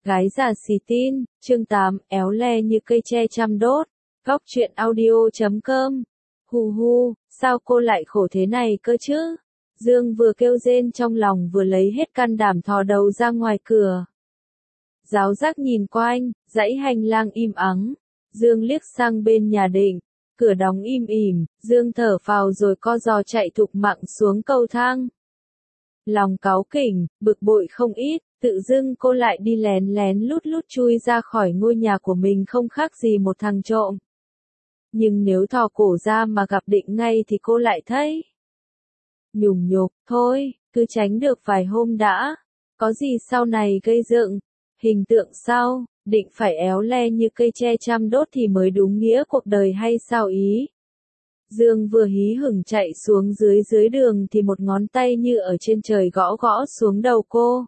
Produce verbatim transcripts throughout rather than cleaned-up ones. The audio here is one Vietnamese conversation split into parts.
Gái già xì tin, chương tám, éo le như cây tre chăm đốt. Góc truyện audio chấm com. Hù hu, sao cô lại khổ thế này cơ chứ? Dương vừa kêu rên trong lòng vừa lấy hết can đảm thò đầu ra ngoài cửa. Giáo giác nhìn quanh, dãy hành lang im ắng. Dương liếc sang bên nhà Định, cửa đóng im ỉm, Dương thở phào rồi co giò chạy thục mạng xuống cầu thang. Lòng cáu kỉnh, bực bội không ít, tự dưng cô lại đi lén lén lút lút chui ra khỏi ngôi nhà của mình không khác gì một thằng trộm. Nhưng nếu thò cổ ra mà gặp Định ngay thì cô lại thấy nhùng nhục, thôi, cứ tránh được vài hôm đã, có gì sau này gây dựng, hình tượng sau, Định phải éo le như cây tre chăm đốt thì mới đúng nghĩa cuộc đời hay sao ý. Dương vừa hí hửng chạy xuống dưới dưới đường thì một ngón tay như ở trên trời gõ gõ xuống đầu cô.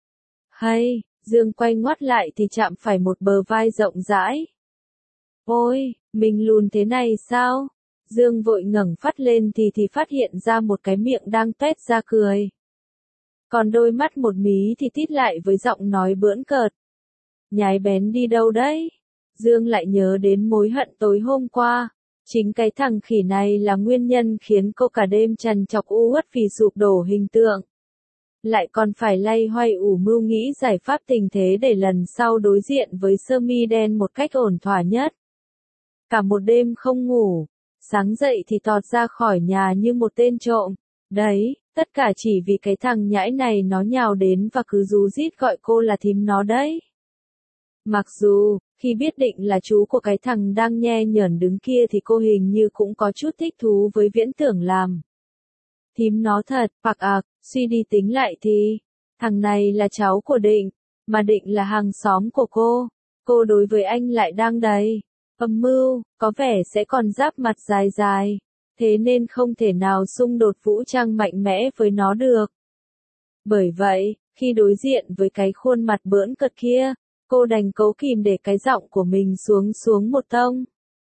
Hay, Dương quay ngoắt lại thì chạm phải một bờ vai rộng rãi. Ôi, mình lùn thế này sao? Dương vội ngẩng phát lên thì thì phát hiện ra một cái miệng đang tuét ra cười. Còn đôi mắt một mí thì tít lại với giọng nói bỡn cợt. Nhái bén đi đâu đấy? Dương lại nhớ đến mối hận tối hôm qua. Chính cái thằng khỉ này là nguyên nhân khiến cô cả đêm trằn trọc u uất vì sụp đổ hình tượng. Lại còn phải lay hoay ủ mưu nghĩ giải pháp tình thế để lần sau đối diện với sơ mi đen một cách ổn thỏa nhất. Cả một đêm không ngủ, sáng dậy thì tọt ra khỏi nhà như một tên trộm. Đấy, tất cả chỉ vì cái thằng nhãi này nó nhào đến và cứ rú rít gọi cô là thím nó đấy. Mặc dù, khi biết Định là chú của cái thằng đang nhe nhởn đứng kia thì cô hình như cũng có chút thích thú với viễn tưởng làm. Thím nó thật, bạc ạc, suy đi tính lại thì, thằng này là cháu của Định, mà Định là hàng xóm của cô, cô đối với anh lại đang đầy âm mưu, có vẻ sẽ còn giáp mặt dài dài, thế nên không thể nào xung đột vũ trang mạnh mẽ với nó được. Bởi vậy, khi đối diện với cái khuôn mặt bỡn cợt kia, cô đành cố kìm để cái giọng của mình xuống xuống một tông.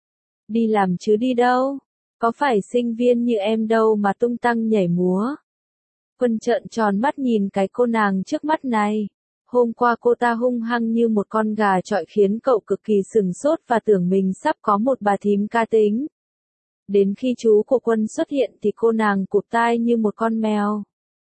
Đi làm chứ đi đâu? Có phải sinh viên như em đâu mà tung tăng nhảy múa. Quân trợn tròn mắt nhìn cái cô nàng trước mắt này. Hôm qua cô ta hung hăng như một con gà chọi khiến cậu cực kỳ sừng sốt và tưởng mình sắp có một bà thím cá tính. Đến khi chú của Quân xuất hiện thì cô nàng cụp tai như một con mèo.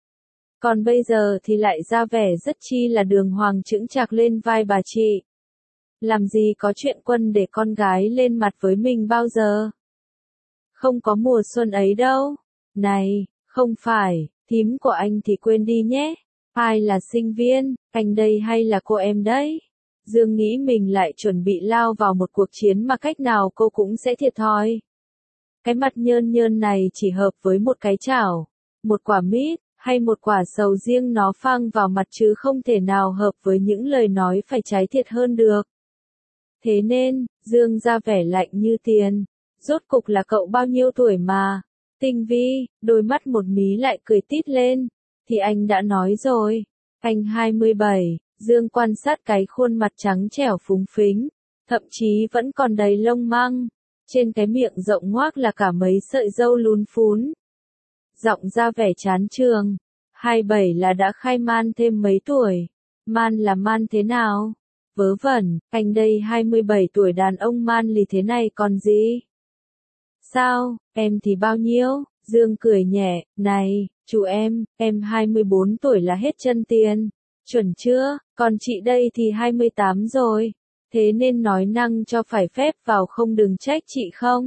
Còn bây giờ thì lại ra vẻ rất chi là đường hoàng chững chạc lên vai bà chị. Làm gì có chuyện Quân để con gái lên mặt với mình bao giờ. Không có mùa xuân ấy đâu. Này, không phải, thím của anh thì quên đi nhé. Ai là sinh viên, anh đây hay là cô em đấy? Dương nghĩ mình lại chuẩn bị lao vào một cuộc chiến mà cách nào cô cũng sẽ thiệt thòi. Cái mặt nhơn nhơn này chỉ hợp với một cái chảo, một quả mít, hay một quả sầu riêng nó phang vào mặt chứ không thể nào hợp với những lời nói phải trái thiệt hơn được. Thế nên, Dương ra vẻ lạnh như tiền. Rốt cục là cậu bao nhiêu tuổi mà? Tinh vi, đôi mắt một mí lại cười tít lên. Thì anh đã nói rồi. Anh hai mươi bảy, Dương quan sát cái khuôn mặt trắng trẻo phúng phính. Thậm chí vẫn còn đầy lông măng. Trên cái miệng rộng ngoác là cả mấy sợi râu lún phún. Giọng ra vẻ chán trường. hai mươi bảy là đã khai man thêm mấy tuổi. Man là man thế nào? Vớ vẩn, anh đây hai mươi bảy tuổi đàn ông man lì thế này còn gì? Sao, em thì bao nhiêu? Dương cười nhẹ, này, chú em, em hai mươi bốn tuổi là hết chân tiền. Chuẩn chưa? Còn chị đây thì hai mươi tám rồi. Thế nên nói năng cho phải phép vào không đừng trách chị không?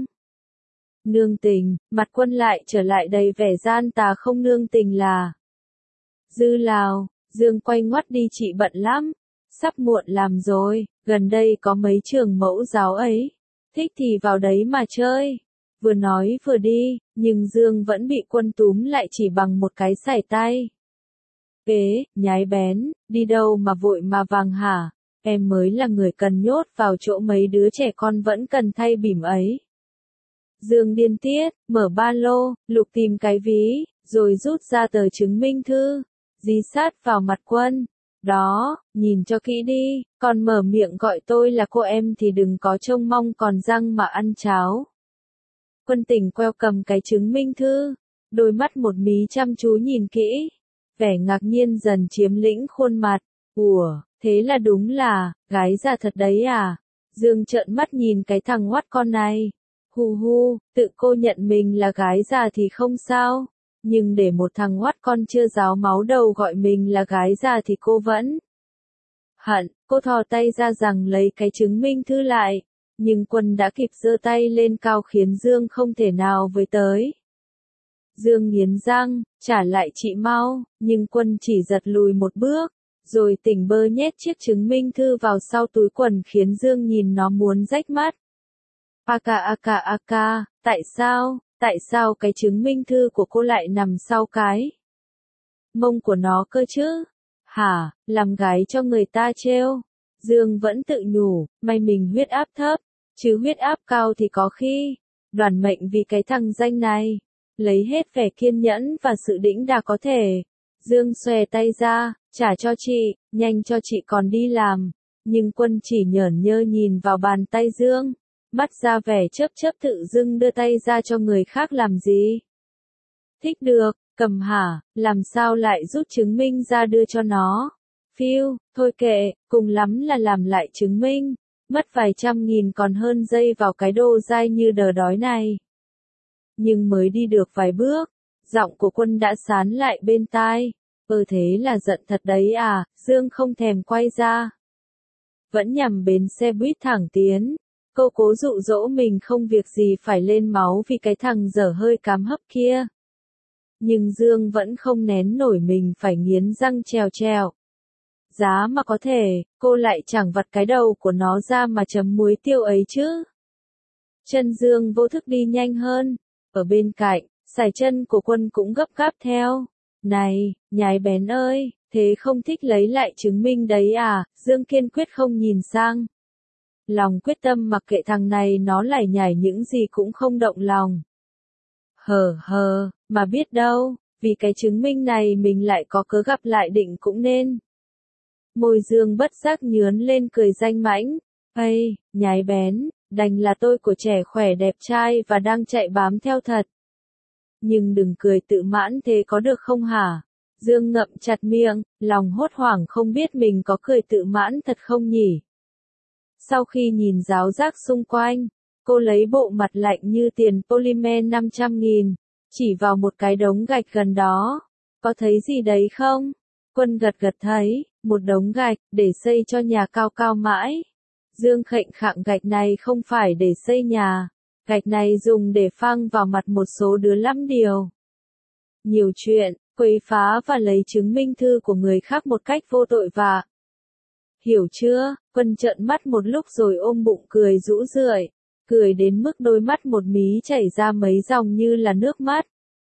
Nương tình, mặt Quân lại trở lại đầy vẻ gian tà không nương tình là. Dư Lào, Dương quay ngoắt đi chị bận lắm. Sắp muộn làm rồi, gần đây có mấy trường mẫu giáo ấy. Thích thì vào đấy mà chơi. Vừa nói vừa đi, nhưng Dương vẫn bị Quân túm lại chỉ bằng một cái sải tay. Ế, nhái bén, đi đâu mà vội mà vàng hả? Em mới là người cần nhốt vào chỗ mấy đứa trẻ con vẫn cần thay bỉm ấy. Dương điên tiết, mở ba lô, lục tìm cái ví, rồi rút ra tờ chứng minh thư, dí sát vào mặt Quân. Đó, nhìn cho kỹ đi, còn mở miệng gọi tôi là cô em thì đừng có trông mong còn răng mà ăn cháo. Quân tỉnh queo cầm cái chứng minh thư, đôi mắt một mí chăm chú nhìn kỹ, vẻ ngạc nhiên dần chiếm lĩnh khuôn mặt. Ủa, Thế là đúng là, gái già thật đấy à? Dương trợn mắt nhìn cái thằng hoắt con này. Hu hu, tự cô nhận mình là gái già thì không sao. Nhưng để một thằng hoắt con chưa ráo máu đầu gọi mình là gái già thì cô vẫn hận. Cô thò tay ra rằng lấy cái chứng minh thư lại. Nhưng Quân đã kịp giơ tay lên cao khiến Dương không thể nào với tới. Dương nghiến răng, trả lại chị mau, nhưng Quân chỉ giật lùi một bước, rồi tỉnh bơ nhét chiếc chứng minh thư vào sau túi quần khiến Dương nhìn nó muốn rách mắt. Aka aka aka, tại sao, tại sao cái chứng minh thư của cô lại nằm sau cái mông của nó cơ chứ? Hả, làm gái cho người ta trêu. Dương vẫn tự nhủ, may mình huyết áp thấp, chứ huyết áp cao thì có khi đoản mệnh vì cái thằng danh này. Lấy hết vẻ kiên nhẫn và sự đĩnh đạc có thể. Dương xòe tay ra, trả cho chị, nhanh cho chị còn đi làm. Nhưng Quân chỉ nhởn nhơ nhìn vào bàn tay Dương. Mắt ra vẻ chớp chớp tự dưng đưa tay ra cho người khác làm gì? Thích được, cầm hả, làm sao lại rút chứng minh ra đưa cho nó? Phiêu, thôi kệ, cùng lắm là làm lại chứng minh. Mất vài trăm nghìn còn hơn dây vào cái đồ dai như đờ đói này. Nhưng mới đi được vài bước, giọng của Quân đã sán lại bên tai. Ừ thế là giận thật đấy à, Dương không thèm quay ra. Vẫn nhằm bến xe buýt thẳng tiến. Cô cố dụ dỗ mình không việc gì phải lên máu vì cái thằng dở hơi cám hấp kia. Nhưng Dương vẫn không nén nổi mình phải nghiến răng trèo trèo. Giá mà có thể, cô lại chẳng vặt cái đầu của nó ra mà chấm muối tiêu ấy chứ. Chân Dương vô thức đi nhanh hơn. Ở bên cạnh, sải chân của Quân cũng gấp gáp theo. Này, nhái bén ơi, thế không thích lấy lại chứng minh đấy à? Dương kiên quyết không nhìn sang. Lòng quyết tâm mặc kệ thằng này nó lải nhải những gì cũng không động lòng. Hờ hờ, mà biết đâu, vì cái chứng minh này mình lại có cớ gặp lại định cũng nên. Môi Dương bất giác nhướn lên cười danh mãnh. Ây, nhái bén, đành là tôi của trẻ khỏe đẹp trai và đang chạy bám theo thật. Nhưng đừng cười tự mãn thế có được không hả? Dương ngậm chặt miệng, lòng hốt hoảng không biết mình có cười tự mãn thật không nhỉ? Sau khi nhìn ráo rác xung quanh, cô lấy bộ mặt lạnh như tiền polymer năm trăm nghìn, chỉ vào một cái đống gạch gần đó. Có thấy gì đấy không? Quân gật gật thấy, một đống gạch, để xây cho nhà cao cao mãi. Dương khệnh khạng gạch này không phải để xây nhà. Gạch này dùng để phang vào mặt một số đứa lắm điều. Nhiều chuyện, quấy phá và lấy chứng minh thư của người khác một cách vô tội vạ. Hiểu chưa? Quân trợn mắt một lúc rồi ôm bụng cười rũ rượi. Cười đến mức đôi mắt một mí chảy ra mấy dòng như là nước mắt.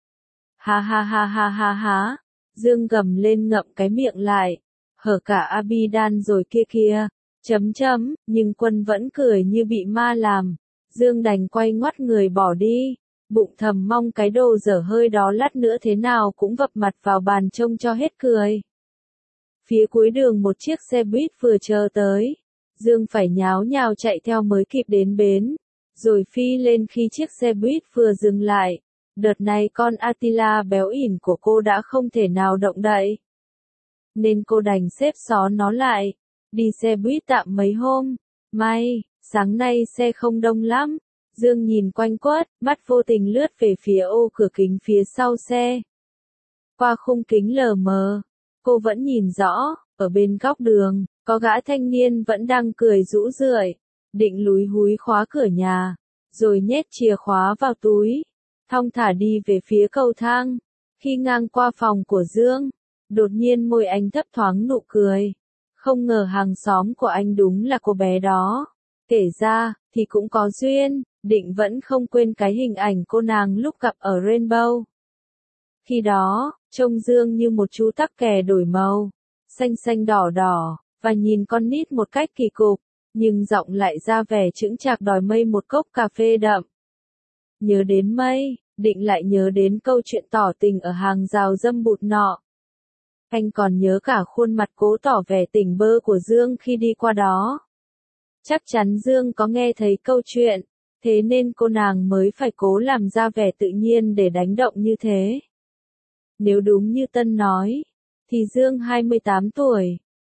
Ha ha ha ha ha ha. Dương gầm lên ngậm cái miệng lại. Hở cả Abidan rồi kia kia. Chấm chấm, nhưng Quân vẫn cười như bị ma làm. Dương đành quay ngoắt người bỏ đi. Bụng thầm mong cái đồ dở hơi đó lát nữa thế nào cũng vập mặt vào bàn trông cho hết cười. Phía cuối đường một chiếc xe buýt vừa chờ tới. Dương phải nháo nhào chạy theo mới kịp đến bến. Rồi phi lên khi chiếc xe buýt vừa dừng lại. Đợt này con Attila béo ỉn của cô đã không thể nào động đậy. Nên cô đành xếp xó nó lại. Đi xe buýt tạm mấy hôm. May, sáng nay xe không đông lắm. Dương nhìn quanh quất, mắt vô tình lướt về phía ô cửa kính phía sau xe. Qua khung kính lờ mờ, cô vẫn nhìn rõ, ở bên góc đường, có gã thanh niên vẫn đang cười rũ rượi, định lúi húi khóa cửa nhà, rồi nhét chìa khóa vào túi, thong thả đi về phía cầu thang. Khi ngang qua phòng của Dương, đột nhiên môi anh thấp thoáng nụ cười. Không ngờ hàng xóm của anh đúng là cô bé đó. Kể ra, thì cũng có duyên, Định vẫn không quên cái hình ảnh cô nàng lúc gặp ở Rainbow. Khi đó, trông Dương như một chú tắc kè đổi màu, xanh xanh đỏ đỏ, và nhìn con nít một cách kỳ cục, nhưng giọng lại ra vẻ chững chạc đòi Mây một cốc cà phê đậm. Nhớ đến Mây, Định lại nhớ đến câu chuyện tỏ tình ở hàng rào dâm bụt nọ. Anh còn nhớ cả khuôn mặt cố tỏ vẻ tỉnh bơ của Dương khi đi qua đó. Chắc chắn Dương có nghe thấy câu chuyện, thế nên cô nàng mới phải cố làm ra vẻ tự nhiên để đánh động như thế. Nếu đúng như Tân nói, thì Dương hai mươi tám tuổi,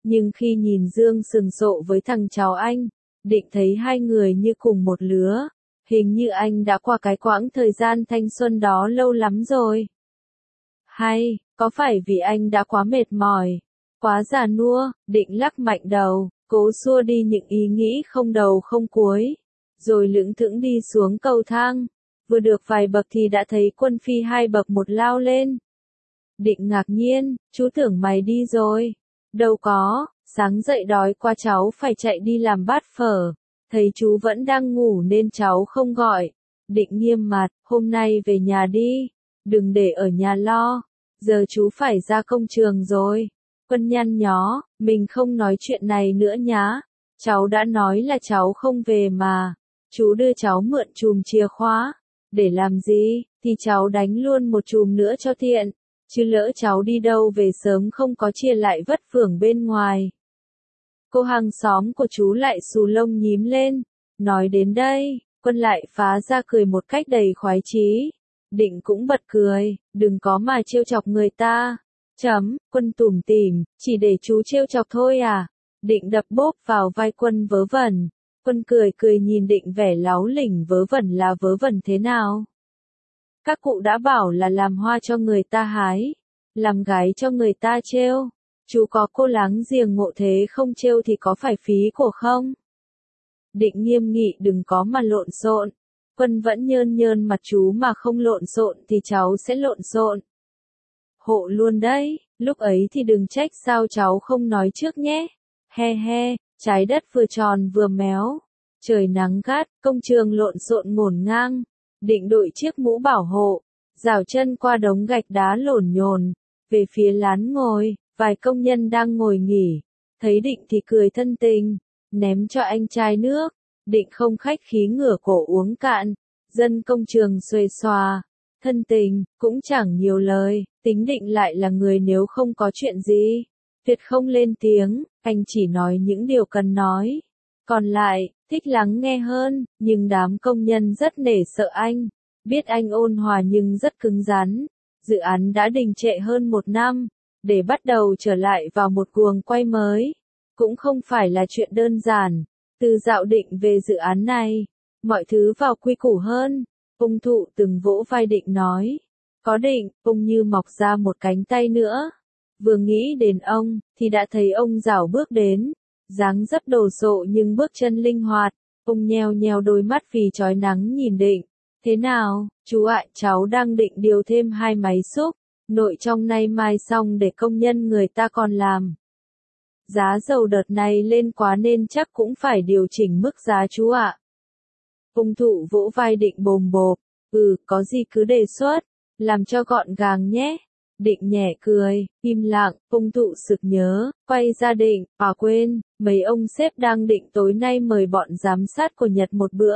Nhưng khi nhìn Dương sừng sộ với thằng cháu anh, Định thấy hai người như cùng một lứa. Hình như anh đã qua cái quãng thời gian thanh xuân đó lâu lắm rồi. Hay, có phải vì anh đã quá mệt mỏi, quá già nua? Định lắc mạnh đầu, cố xua đi những ý nghĩ không đầu không cuối. Rồi lững thững đi xuống cầu thang. Vừa được vài bậc thì đã thấy Quân Phi hai bậc một lao lên. Định ngạc nhiên, chú tưởng mày đi rồi. Đâu có, sáng dậy đói quá cháu phải chạy đi làm bát phở. Thấy chú vẫn đang ngủ nên cháu không gọi. Định nghiêm mặt, hôm nay về nhà đi. Đừng để ở nhà lo. Giờ chú phải ra công trường rồi. Quân nhăn nhó, mình không nói chuyện này nữa nhá. Cháu đã nói là cháu không về mà. Chú đưa cháu mượn chùm chìa khóa. Để làm gì, thì cháu đánh luôn một chùm nữa cho tiện. Chứ lỡ cháu đi đâu về sớm không có chia lại vất vưởng bên ngoài. Cô hàng xóm của chú lại xù lông nhím lên. Nói đến đây, Quân lại phá ra cười một cách đầy khoái chí. Định cũng bật cười, đừng có mà trêu chọc người ta. Chấm, Quân tủm tỉm, chỉ để chú trêu chọc thôi à? Định đập bốp vào vai Quân vớ vẩn. Quân cười cười nhìn Định vẻ láu lỉnh, vớ vẩn là vớ vẩn thế nào? Các cụ đã bảo là làm hoa cho người ta hái, làm gái cho người ta trêu. Chú có cô láng giềng ngộ thế không trêu thì có phải phí của không? Định nghiêm nghị đừng có mà lộn xộn. Quân vẫn nhơn nhơn mặt chú mà không lộn xộn thì cháu sẽ lộn xộn. Hộ luôn đấy, lúc ấy thì đừng trách sao cháu không nói trước nhé. He he, trái đất vừa tròn vừa méo. Trời nắng gắt, công trường lộn xộn ngổn ngang. Định đội chiếc mũ bảo hộ, rảo chân qua đống gạch đá lổn nhồn, về phía lán ngồi, vài công nhân đang ngồi nghỉ. Thấy Định thì cười thân tình, ném cho anh chai nước. Định không khách khí ngửa cổ uống cạn. Dân công trường xuề xòa, thân tình, cũng chẳng nhiều lời. Tính Định lại là người nếu không có chuyện gì, tuyệt không lên tiếng, anh chỉ nói những điều cần nói. Còn lại, thích lắng nghe hơn, nhưng đám công nhân rất nể sợ anh. Biết anh ôn hòa nhưng rất cứng rắn. Dự án đã đình trệ hơn một năm, để bắt đầu trở lại vào một guồng quay mới. Cũng không phải là chuyện đơn giản. Từ dạo Định về dự án này, mọi thứ vào quy củ hơn. Ung Thụ từng vỗ vai Định nói. Có Định, Ung như mọc ra một cánh tay nữa. Vừa nghĩ đến ông, thì đã thấy ông rảo bước đến. Dáng dấp đồ sộ nhưng bước chân linh hoạt. Ung nheo nheo đôi mắt vì chói nắng nhìn Định. Thế nào, chú ạ, cháu đang định điều thêm hai máy xúc. Nội trong nay mai xong để công nhân người ta còn làm. Giá dầu đợt này lên quá nên chắc cũng phải điều chỉnh mức giá chú ạ. Ung Thụ vỗ vai Định bồm bộp. Ừ, có gì cứ đề xuất. Làm cho gọn gàng nhé. Định nhẹ cười, im lặng. Ung Thụ sực nhớ, quay ra Định. À quên, mấy ông sếp đang định tối nay mời bọn giám sát của Nhật một bữa.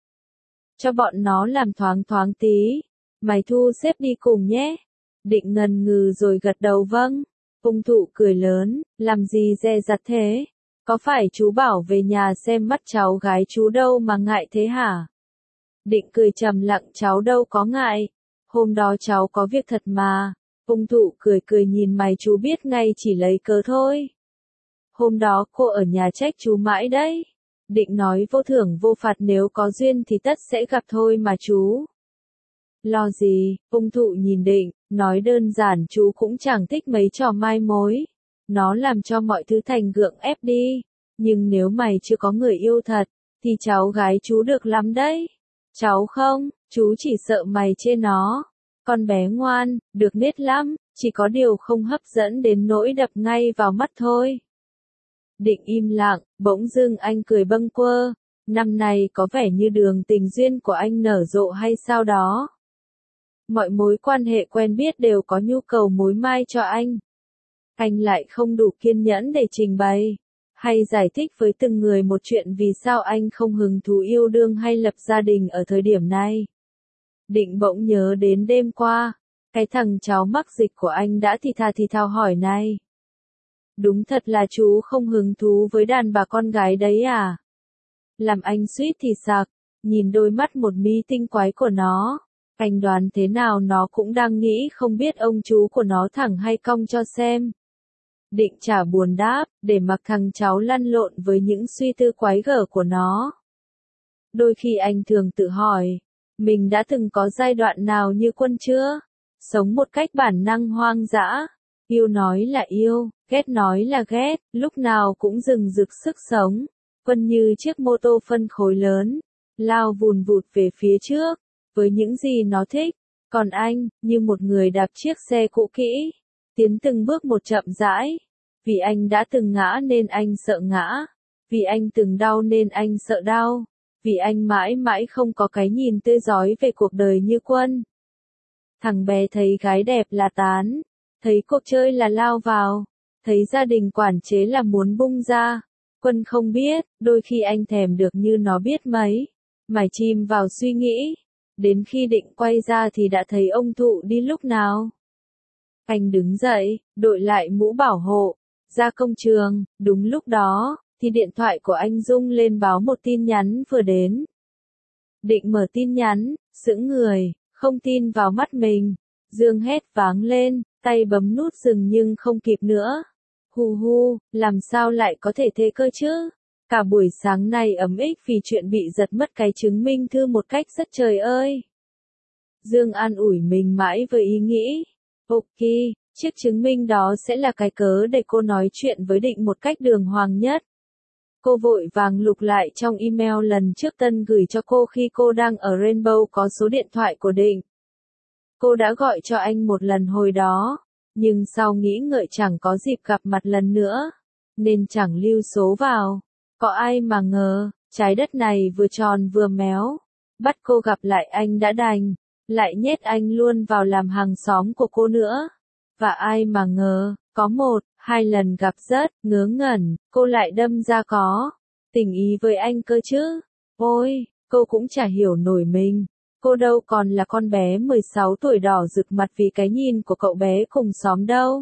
Cho bọn nó làm thoáng thoáng tí. Mày thu xếp đi cùng nhé. Định ngần ngừ rồi gật đầu vâng. Ung Thụ cười lớn, làm gì dè dặt thế? Có phải chú bảo về nhà xem mắt cháu gái chú đâu mà ngại thế hả? Định cười trầm lặng, cháu đâu có ngại. Hôm đó cháu có việc thật mà. Ung Thụ cười cười nhìn mày chú biết ngay chỉ lấy cớ thôi. Hôm đó cô ở nhà trách chú mãi đấy. Định nói vô thưởng vô phạt, nếu có duyên thì tất sẽ gặp thôi mà chú. Lo gì, Ung Thụ nhìn Định, nói đơn giản chú cũng chẳng thích mấy trò mai mối. Nó làm cho mọi thứ thành gượng ép đi. Nhưng nếu mày chưa có người yêu thật, thì cháu gái chú được lắm đấy. Cháu không, chú chỉ sợ mày chê nó. Con bé ngoan, được nết lắm, chỉ có điều không hấp dẫn đến nỗi đập ngay vào mắt thôi. Định im lặng, bỗng dưng anh cười bâng quơ. Năm nay có vẻ như đường tình duyên của anh nở rộ hay sao đó. Mọi mối quan hệ quen biết đều có nhu cầu mối mai cho anh. Anh lại không đủ kiên nhẫn để trình bày, hay giải thích với từng người một chuyện vì sao anh không hứng thú yêu đương hay lập gia đình ở thời điểm này. Định bỗng nhớ đến đêm qua, cái thằng cháu mắc dịch của anh đã thì thà thì thào hỏi này. Đúng thật là chú không hứng thú với đàn bà con gái đấy à? Làm anh suýt thì sặc, nhìn đôi mắt một mí tinh quái của nó. Anh đoán thế nào nó cũng đang nghĩ không biết ông chú của nó thẳng hay cong cho xem. Định chả buồn đáp, để mặc thằng cháu lăn lộn với những suy tư quái gở của nó. Đôi khi anh thường tự hỏi, mình đã từng có giai đoạn nào như Quân chưa? Sống một cách bản năng hoang dã, yêu nói là yêu, ghét nói là ghét, lúc nào cũng rừng rực sức sống. Quân như chiếc mô tô phân khối lớn, lao vùn vụt về phía trước, với những gì nó thích. Còn anh, như một người đạp chiếc xe cũ kỹ, tiến từng bước một chậm rãi. Vì anh đã từng ngã nên anh sợ ngã. Vì anh từng đau nên anh sợ đau. Vì anh mãi mãi không có cái nhìn tươi rói về cuộc đời như Quân. Thằng bé thấy gái đẹp là tán, thấy cuộc chơi là lao vào, thấy gia đình quản chế là muốn bung ra. Quân không biết, đôi khi anh thèm được như nó biết mấy. Mải chìm vào suy nghĩ, đến khi định quay ra thì đã thấy ông Thụ đi lúc nào. Anh đứng dậy, đội lại mũ bảo hộ, ra công trường. Đúng lúc đó, thì điện thoại của anh rung lên báo một tin nhắn vừa đến. Định mở tin nhắn, sững người, không tin vào mắt mình. Dương hét váng lên, tay bấm nút dừng nhưng không kịp nữa. Hù hu, làm sao lại có thể thế cơ chứ? Cả buổi sáng nay ấm ích vì chuyện bị giật mất cái chứng minh thư một cách rất trời ơi. Dương an ủi mình mãi với ý nghĩ. Ok, chiếc chứng minh đó sẽ là cái cớ để cô nói chuyện với Định một cách đường hoàng nhất. Cô vội vàng lục lại trong email lần trước Tân gửi cho cô khi cô đang ở Rainbow có số điện thoại của Định. Cô đã gọi cho anh một lần hồi đó, nhưng sau nghĩ ngợi chẳng có dịp gặp mặt lần nữa, nên chẳng lưu số vào. Có ai mà ngờ, trái đất này vừa tròn vừa méo. Bắt cô gặp lại anh đã đành, lại nhét anh luôn vào làm hàng xóm của cô nữa. Và ai mà ngờ, có một, hai lần gặp rất ngớ ngẩn, cô lại đâm ra có tình ý với anh cơ chứ. Ôi, cô cũng chả hiểu nổi mình. Cô đâu còn là con bé mười sáu tuổi đỏ rực mặt vì cái nhìn của cậu bé cùng xóm đâu.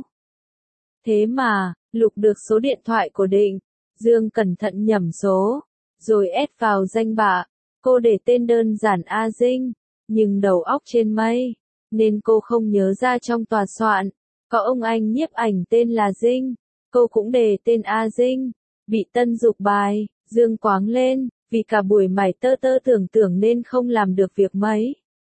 Thế mà, lục được số điện thoại của Định, Dương cẩn thận nhẩm số, rồi ép vào danh bạ. Cô để tên đơn giản A Dinh, nhưng đầu óc trên mây, nên cô không nhớ ra trong tòa soạn. Có ông anh nhiếp ảnh tên là Dinh, cô cũng đề tên A Dinh. Bị Tân giục bài, Dương quáng lên, vì cả buổi mải tơ tơ tưởng tưởng nên không làm được việc mấy.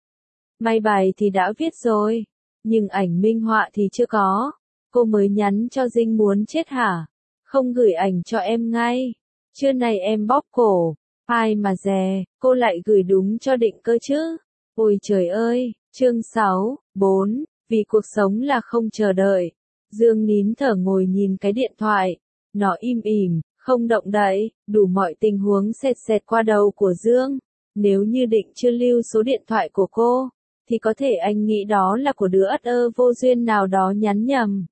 May bài thì đã viết rồi, nhưng ảnh minh họa thì chưa có. Cô mới nhắn cho Dinh muốn chết hả? Không gửi ảnh cho em ngay. Trưa nay em bóp cổ. Ai mà dè, cô lại gửi đúng cho Định cơ chứ. Ôi trời ơi, chương sáu, bốn, vì cuộc sống là không chờ đợi. Dương nín thở ngồi nhìn cái điện thoại. Nó im ỉm, không động đậy, đủ mọi tình huống xẹt xẹt qua đầu của Dương. Nếu như Định chưa lưu số điện thoại của cô, thì có thể anh nghĩ đó là của đứa ất ơ vô duyên nào đó nhắn nhầm.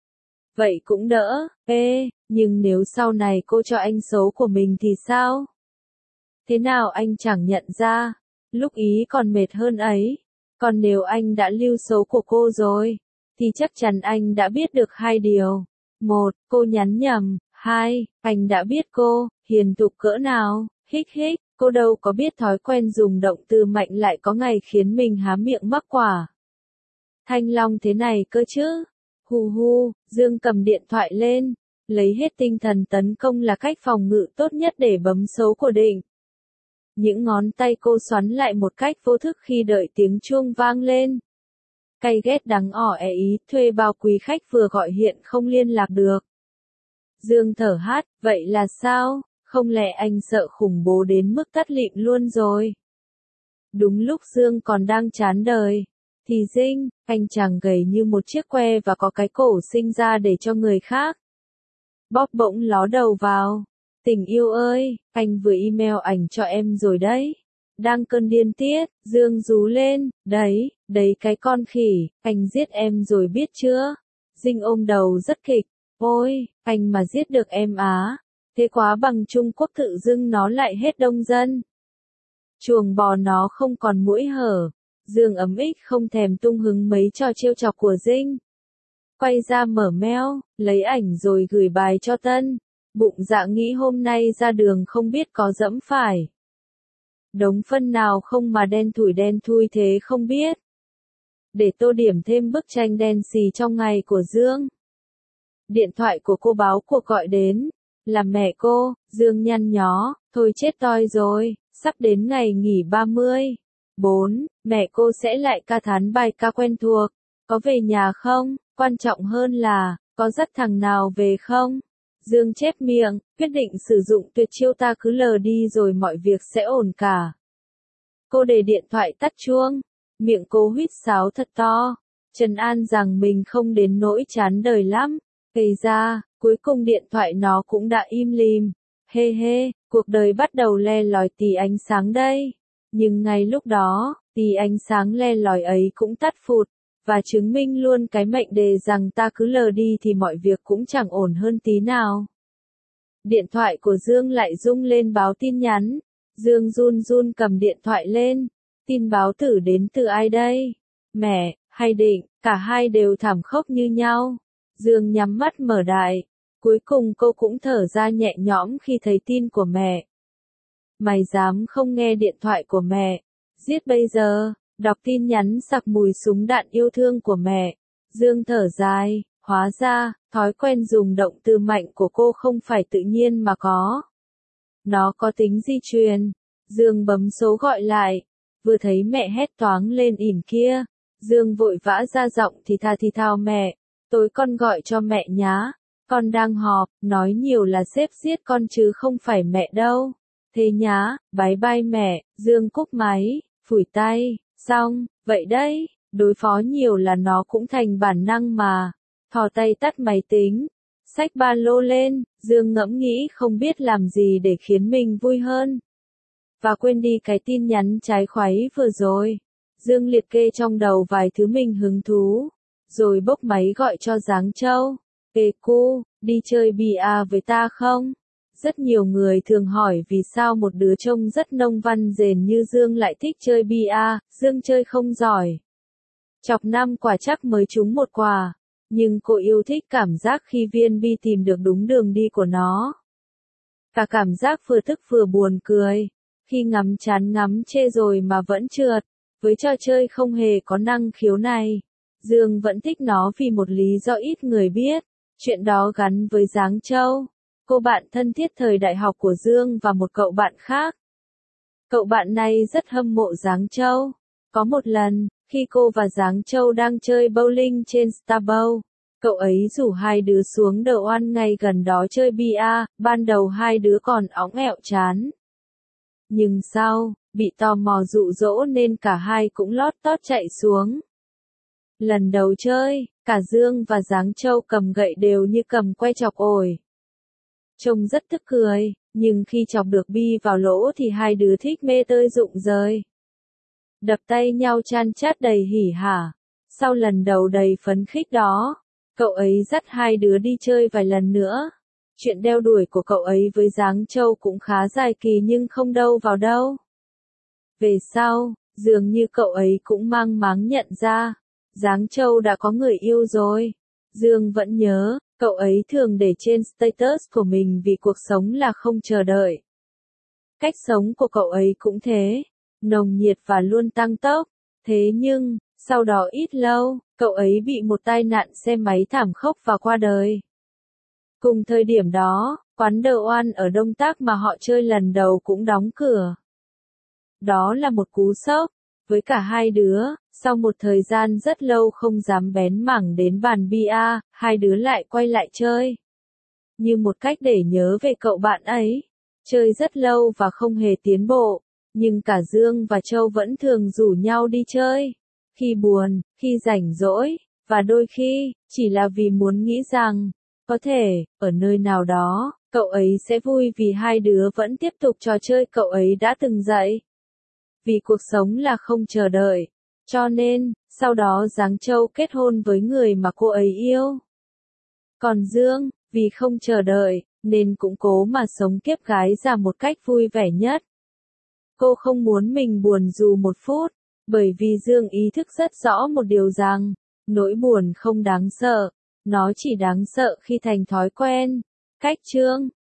Vậy cũng đỡ, ê, nhưng nếu sau này cô cho anh số của mình thì sao? Thế nào anh chẳng nhận ra, lúc ý còn mệt hơn ấy. Còn nếu anh đã lưu số của cô rồi, thì chắc chắn anh đã biết được hai điều. Một, cô nhắn nhầm. Hai, anh đã biết cô, hiền thục cỡ nào, hích hích, cô đâu có biết thói quen dùng động từ mạnh lại có ngày khiến mình há miệng mắc quả. Thanh long thế này cơ chứ. Hù hu, Dương cầm điện thoại lên, lấy hết tinh thần tấn công là cách phòng ngự tốt nhất để bấm số của Định. Những ngón tay cô xoắn lại một cách vô thức khi đợi tiếng chuông vang lên. Cay ghét đắng ỏ e ý thuê bao quý khách vừa gọi hiện không liên lạc được. Dương thở hát, vậy là sao? Không lẽ anh sợ khủng bố đến mức tắt lịm luôn rồi? Đúng lúc Dương còn đang chán đời, thì Dinh, anh chàng gầy như một chiếc que và có cái cổ sinh ra để cho người khác. Bóp bỗng ló đầu vào. Tình yêu ơi, anh vừa email ảnh cho em rồi đấy. Đang cơn điên tiết, Dương rú lên, đấy, đấy cái con khỉ, anh giết em rồi biết chưa? Dinh ôm đầu rất kịch. Ôi, anh mà giết được em á, thế quá bằng Trung Quốc tự dưng nó lại hết đông dân. Chuồng bò nó không còn mũi hở. Dương ấm ích không thèm tung hứng mấy trò trêu chọc của Dinh. Quay ra mở mail, lấy ảnh rồi gửi bài cho Tân. Bụng dạ nghĩ hôm nay ra đường không biết có dẫm phải đống phân nào không mà đen thủi đen thui thế không biết. Để tô điểm thêm bức tranh đen xì trong ngày của Dương. Điện thoại của cô báo cuộc gọi đến. Là mẹ cô. Dương nhăn nhó, thôi chết toi rồi, sắp đến ngày nghỉ ba mươi. bốn. Mẹ cô sẽ lại ca thán bài ca quen thuộc. Có về nhà không? Quan trọng hơn là, có dắt thằng nào về không? Dương chép miệng, quyết định sử dụng tuyệt chiêu ta cứ lờ đi rồi mọi việc sẽ ổn cả. Cô để điện thoại tắt chuông. Miệng cô huýt sáo thật to. Trấn an rằng mình không đến nỗi chán đời lắm. Kể ra, cuối cùng điện thoại nó cũng đã im lìm. Hê hê, cuộc đời bắt đầu le lói tí ánh sáng đây. Nhưng ngay lúc đó, tí ánh sáng le lói ấy cũng tắt phụt. Và chứng minh luôn cái mệnh đề rằng ta cứ lờ đi thì mọi việc cũng chẳng ổn hơn tí nào. Điện thoại của Dương lại rung lên báo tin nhắn. Dương run run cầm điện thoại lên. Tin báo tử đến từ ai đây? Mẹ, hay Định, cả hai đều thảm khốc như nhau. Dương nhắm mắt mở đại. Cuối cùng cô cũng thở ra nhẹ nhõm khi thấy tin của mẹ. Mày dám không nghe điện thoại của mẹ? Giết bây giờ. Đọc tin nhắn sặc mùi súng đạn yêu thương của mẹ. Dương thở dài, hóa ra, thói quen dùng động từ mạnh của cô không phải tự nhiên mà có. Nó có tính di truyền. Dương bấm số gọi lại. Vừa thấy mẹ hét toáng lên ỉn kia. Dương vội vã ra giọng thì tha thì thào mẹ. Tối con gọi cho mẹ nhá. Con đang họp, nói nhiều là sếp giết con chứ không phải mẹ đâu. Thế nhá, bye bye mẹ. Dương cúp máy, phủi tay. Xong, vậy đấy, đối phó nhiều là nó cũng thành bản năng mà. Thò tay tắt máy tính, xách ba lô lên, Dương ngẫm nghĩ không biết làm gì để khiến mình vui hơn. Và quên đi cái tin nhắn trái khoáy vừa rồi. Dương liệt kê trong đầu vài thứ mình hứng thú, rồi bốc máy gọi cho Giáng Châu. Ê cu, đi chơi bia với ta không? Rất nhiều người thường hỏi vì sao một đứa trông rất nông văn rền như Dương lại thích chơi bia, Dương chơi không giỏi. Chọc năm quả chắc mới trúng một quả, nhưng cô yêu thích cảm giác khi viên bi tìm được đúng đường đi của nó. Cả cảm giác vừa tức vừa buồn cười, khi ngắm chán ngắm chê rồi mà vẫn trượt, với trò chơi không hề có năng khiếu này. Dương vẫn thích nó vì một lý do ít người biết, chuyện đó gắn với Giáng Châu. Cô bạn thân thiết thời đại học của Dương và một cậu bạn khác. Cậu bạn này rất hâm mộ Giáng Châu. Có một lần, khi cô và Giáng Châu đang chơi bowling trên Starbowl, cậu ấy rủ hai đứa xuống The One ngay gần đó chơi bia, ban đầu hai đứa còn óng ẹo chán. Nhưng sau, bị tò mò dụ dỗ nên cả hai cũng lót tót chạy xuống. Lần đầu chơi, cả Dương và Giáng Châu cầm gậy đều như cầm que chọc ổi. Trông rất tức cười, nhưng khi chọc được bi vào lỗ thì hai đứa thích mê tơi rụng rời. Đập tay nhau chan chát đầy hỉ hả. Sau lần đầu đầy phấn khích đó, cậu ấy dắt hai đứa đi chơi vài lần nữa. Chuyện đeo đuổi của cậu ấy với Giáng Châu cũng khá dài kỳ nhưng không đâu vào đâu. Về sau, dường như cậu ấy cũng mang máng nhận ra, Giáng Châu đã có người yêu rồi. Dương vẫn nhớ, cậu ấy thường để trên status của mình vì cuộc sống là không chờ đợi. Cách sống của cậu ấy cũng thế, nồng nhiệt và luôn tăng tốc. Thế nhưng, sau đó ít lâu, cậu ấy bị một tai nạn xe máy thảm khốc và qua đời. Cùng thời điểm đó, quán The One ở Đông Tác mà họ chơi lần đầu cũng đóng cửa. Đó là một cú sốc với cả hai đứa. Sau một thời gian rất lâu không dám bén mảng đến bàn bia, hai đứa lại quay lại chơi. Như một cách để nhớ về cậu bạn ấy. Chơi rất lâu và không hề tiến bộ, nhưng cả Dương và Châu vẫn thường rủ nhau đi chơi. Khi buồn, khi rảnh rỗi, và đôi khi, chỉ là vì muốn nghĩ rằng, có thể, ở nơi nào đó, cậu ấy sẽ vui vì hai đứa vẫn tiếp tục trò chơi cậu ấy đã từng dạy. Vì cuộc sống là không chờ đợi. Cho nên, sau đó Giáng Châu kết hôn với người mà cô ấy yêu. Còn Dương, vì không chờ đợi, nên cũng cố mà sống kiếp gái già một cách vui vẻ nhất. Cô không muốn mình buồn dù một phút, bởi vì Dương ý thức rất rõ một điều rằng, nỗi buồn không đáng sợ, nó chỉ đáng sợ khi thành thói quen. Cách chương